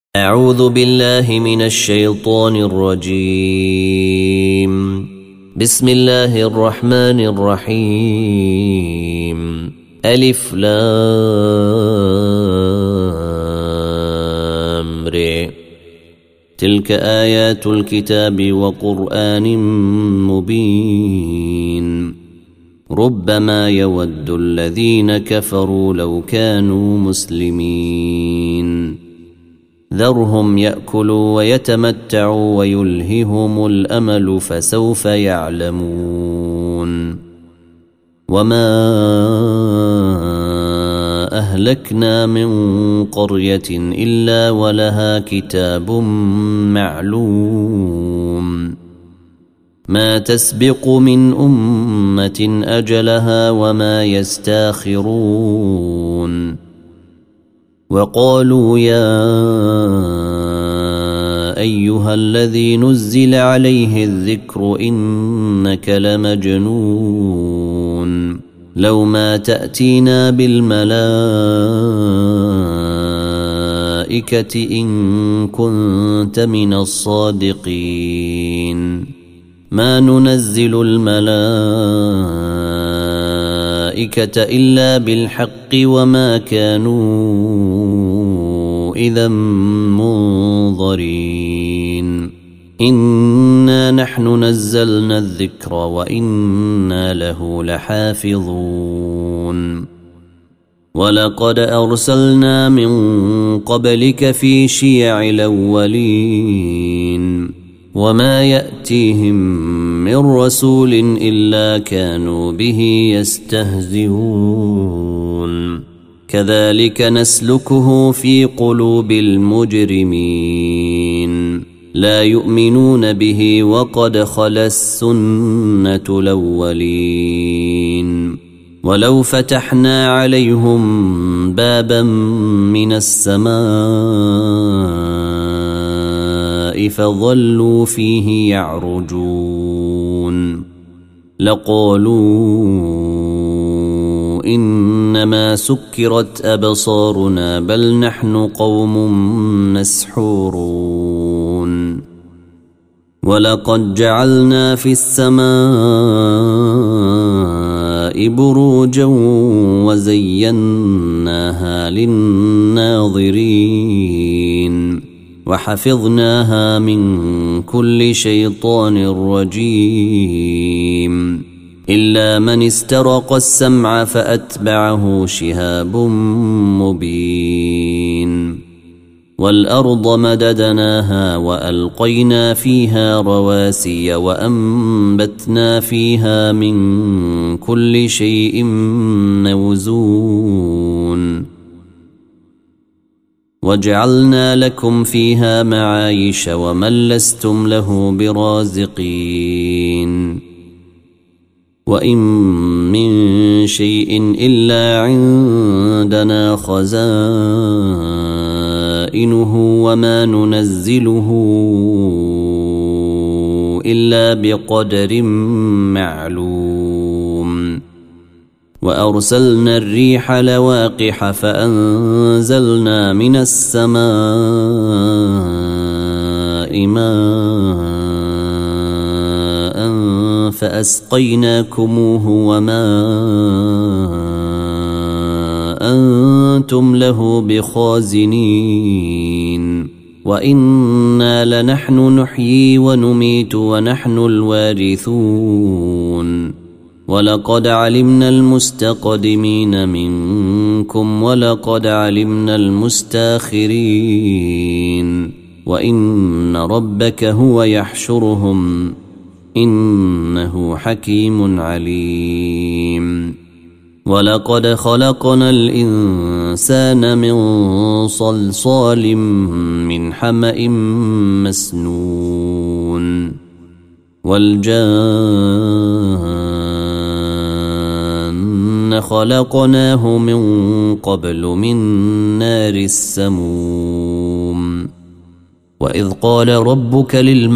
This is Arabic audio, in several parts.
أعوذ بالله من الشيطان الرجيم. بسم الله الرحمن الرحيم. ألف لام ر. تلك آيات الكتاب وقرآن مبين. ربما يود الذين كفروا لو كانوا مسلمين. ذرهم يأكلوا ويتمتعوا ويلههم الأمل فسوف يعلمون. وما أهلكنا من قرية إلا ولها كتاب معلوم. ما تسبق من أمة أجلها وما يستاخرون. وقالوا يا أيها الذي نزل عليه الذكر إنك لمجنون. لو ما تأتينا بالملائكة إن كنت من الصادقين. ما ننزل الملائكة إلا بالحق وما كانوا إذا منظرين. إنا نحن نزلنا الذكر وإنا له لحافظون. ولقد أرسلنا من قبلك في شيع الأولين. وما يأتيهم من رسول إلا كانوا به يستهزئون. كذلك نسلكه في قلوب المجرمين. لا يؤمنون به وقد خلا السنة الأولين. ولو فتحنا عليهم بابا من السماء فظلوا فيه يعرجون لقالوا إنما سكرت أبصارنا بل نحن قوم مسحورون. ولقد جعلنا في السماء بروجا وزيناها للناظرين وحفظناها من كل شيطان رجيم إلا من استرق السمع فأتبعه شهاب مبين. والأرض مددناها وألقينا فيها رواسي وأنبتنا فيها من كل شيء موزون. وجعلنا لكم فيها معايش ومن لستم له برازقين. وإن من شيء إلا عندنا خزائنه وما ننزله إلا بقدر معلوم. وأرسلنا الريح لواقح فأنزلنا من السماء ماء فأسقيناكموه وما أنتم له بخازنين. وإنا لنحن نحيي ونميت ونحن الوارثون. ولقد علمنا المستقدمين منكم ولقد علمنا المستاخرين. وإن ربك هو يحشرهم إنه حكيم عليم. ولقد خلقنا الإنسان من صلصال من حمأ مسنون. والجان خلقناه من قبل من نار السموم. وإذ قال ربك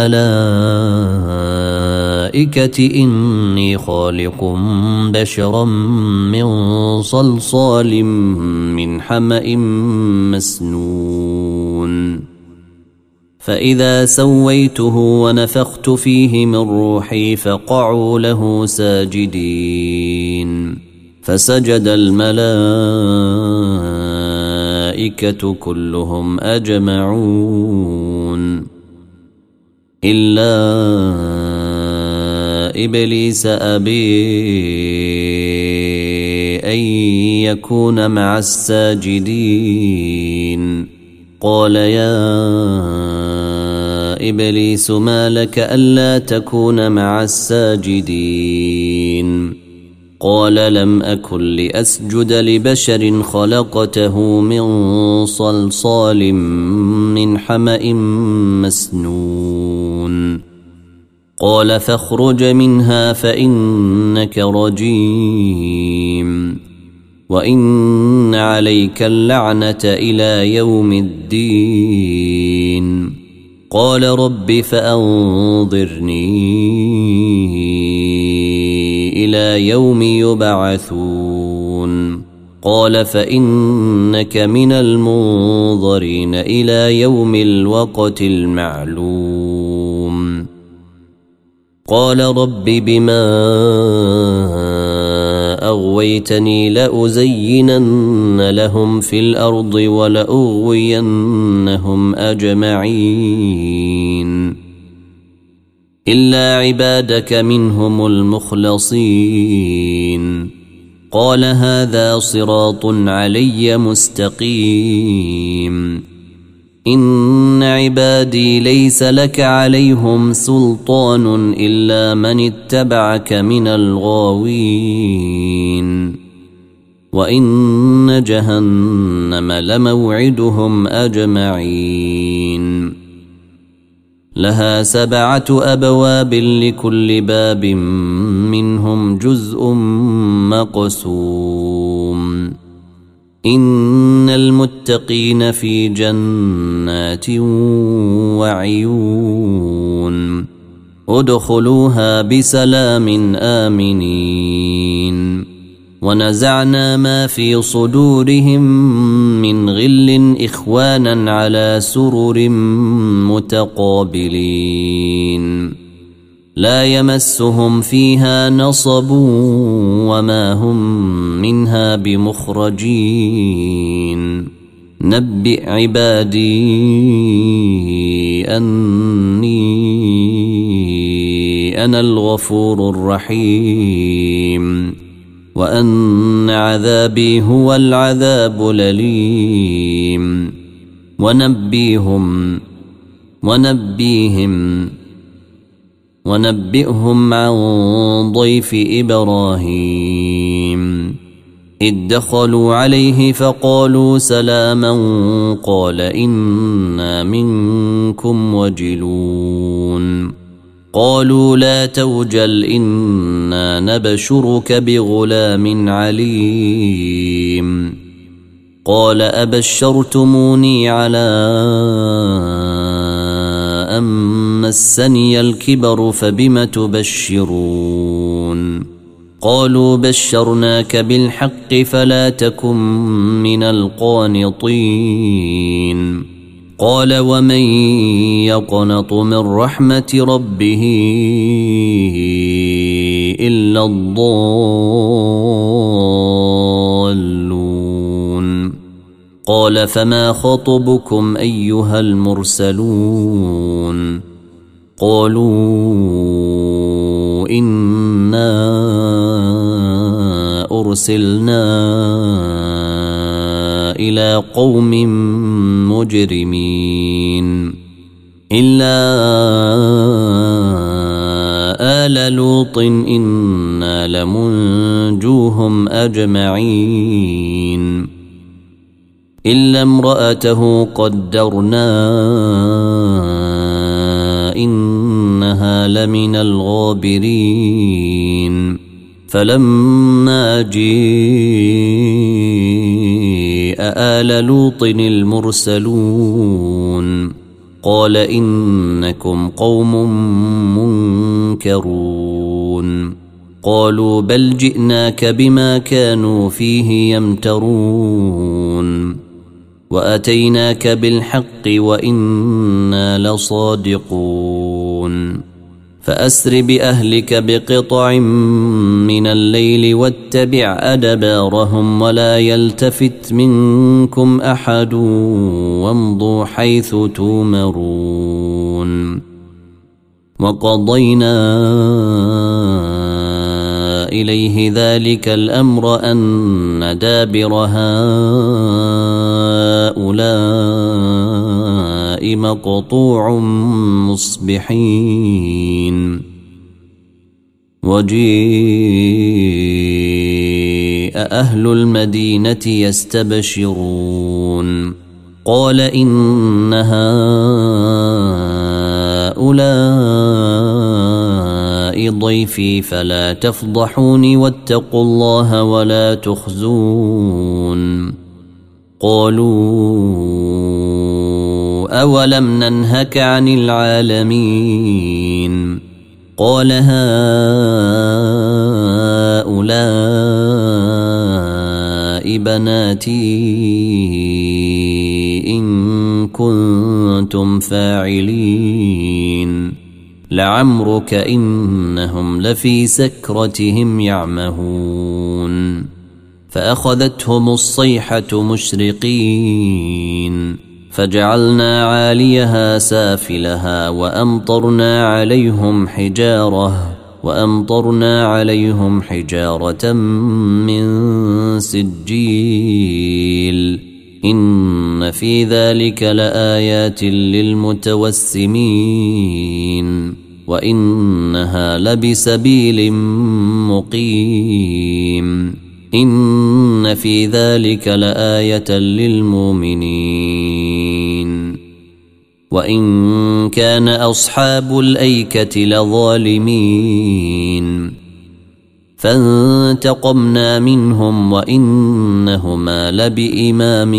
للملائكة إني خالق بشرا من صلصال من حمأ مسنون فإذا سويته ونفخت فيه من روحي فقعوا له ساجدين فسجد الملائكة كلهم أجمعون إلا إبليس أبي أن يكون مع الساجدين قال يا إبليس ما لك ألا تكون مع الساجدين قال لم أكن لأسجد لبشر خلقته من صلصال من حمأ مسنون قال فاخرج منها فإنك رجيم وإن عليك اللعنة إلى يوم الدين قال رب فأنظرني إلى يوم يبعثون قال فإنك من المنظرين إلى يوم الوقت المعلوم قال رب بما أغويتني لأزينن لهم في الأرض ولأغوينهم أجمعين إلا عبادك منهم المخلصين قال هذا صراط علي مستقيم إن عبادي ليس لك عليهم سلطان إلا من اتبعك من الغاوين وإن جهنم لموعدهم أجمعين لها 7 أبواب لكل باب منهم جزء مقسوم إن المتقين في جنات وعيون ادخلوها بسلام آمنين ونزعنا ما في صدورهم من غل إخوانا على سرر متقابلين لا يمسهم فيها نصب وما هم منها بمخرجين نبئ عبادي أني أنا الغفور الرحيم وأن عذابي هو العذاب الأليم ونبئهم عن ضيف إبراهيم إذ دخلوا عليه فقالوا سلاما قال إنا منكم وجلون قالوا لا توجل إنا نبشرك بغلام عليم قال أبشرتموني على أن مسني الكبر فبم تبشرون قالوا بشرناك بالحق فلا تكن من القانطين قال ومن يقنط من رحمة ربه إلا الضالون قال فما خطبكم أيها المرسلون قالوا إنا أرسلنا إلى قوم مجرمين إلا آل لوط إنا لمنجوهم أجمعين إلا امرأته قدرنا إنها لمن الغابرين فلما جيء آل لوط المرسلون قال إنكم قوم منكرون قالوا بل جئناك بما كانوا فيه يمترون وأتيناك بالحق وإنا لصادقون فأسر بأهلك بقطع من الليل واتبع أدبارهم ولا يلتفت منكم أحد وامضوا حيث تومرون وقضينا إليه ذلك الأمر أن دابر هؤلاء مقطوع مصبحين وجيء أهل المدينة يستبشرون قال إن هؤلاء ضيفي فلا تفضحوني واتقوا الله ولا تخزون قالوا أولم ننهك عن العالمين قال هؤلاء بناتي إن كنتم فاعلين لعمرك إنهم لفي سكرتهم يعمهون فأخذتهم الصيحة مشرقين فجعلنا عاليها سافلها وأمطرنا عليهم حجارة من سجيل إن في ذلك لآيات للمتوسمين وإنها لبسبيل مقيم إن في ذلك لآية للمؤمنين وإن كان أصحاب الأيكة لظالمين فانتقمنا منهم وإنهما لبإمام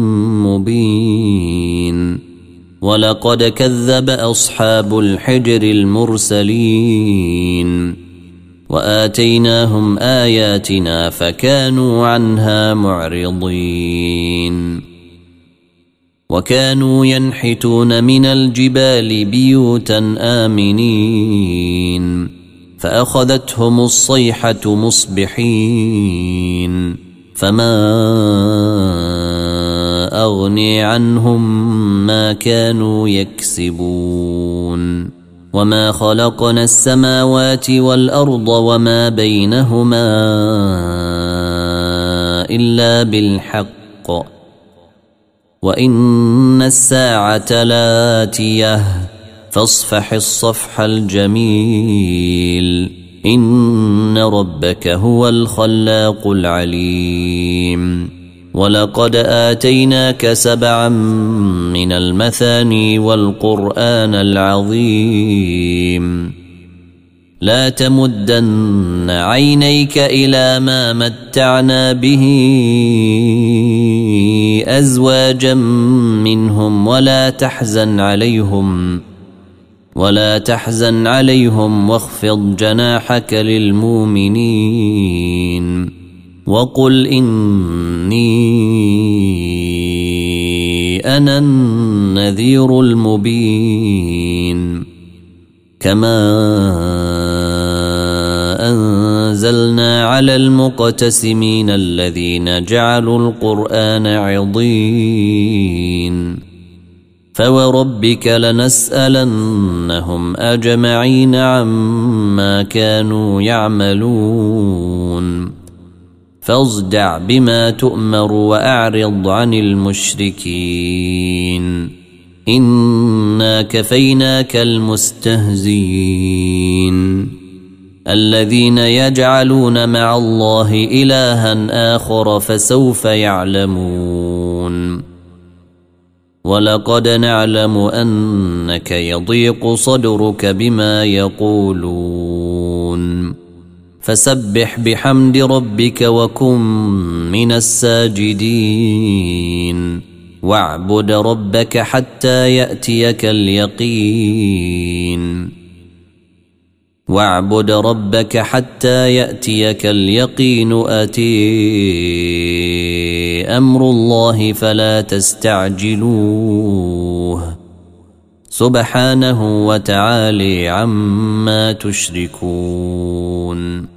مبين ولقد كذب أصحاب الحجر المرسلين وآتيناهم آياتنا فكانوا عنها معرضين وكانوا ينحتون من الجبال بيوتا آمنين فأخذتهم الصيحة مصبحين فما أغني عنهم ما كانوا يكسبون وما خلقنا السماوات والأرض وما بينهما إلا بالحق وإن الساعة لآتية فاصفح الصفح الجميل إن ربك هو الخلاق العليم ولقد آتيناك 7 من المثاني والقرآن العظيم لا تمدن عينيك إلى ما متعنا به أزواجا منهم ولا تحزن عليهم واخفض جناحك للمؤمنين وقل إني أنا النذير المبين كما أنزلنا على المقتسمين الذين جعلوا القرآن عضين فوربك لنسألنهم أجمعين عما كانوا يعملون فاصدع بما تؤمر وأعرض عن المشركين إنا كفيناك المستهزئين الذين يجعلون مع الله إلها آخر فسوف يعلمون ولقد نعلم أنك يضيق صدرك بما يقولون فسبح بحمد ربك وكن من الساجدين واعبد ربك حتى يأتيك اليقين أتي أمر الله فلا تستعجلوه سبحانه وتعالى عما تشركون.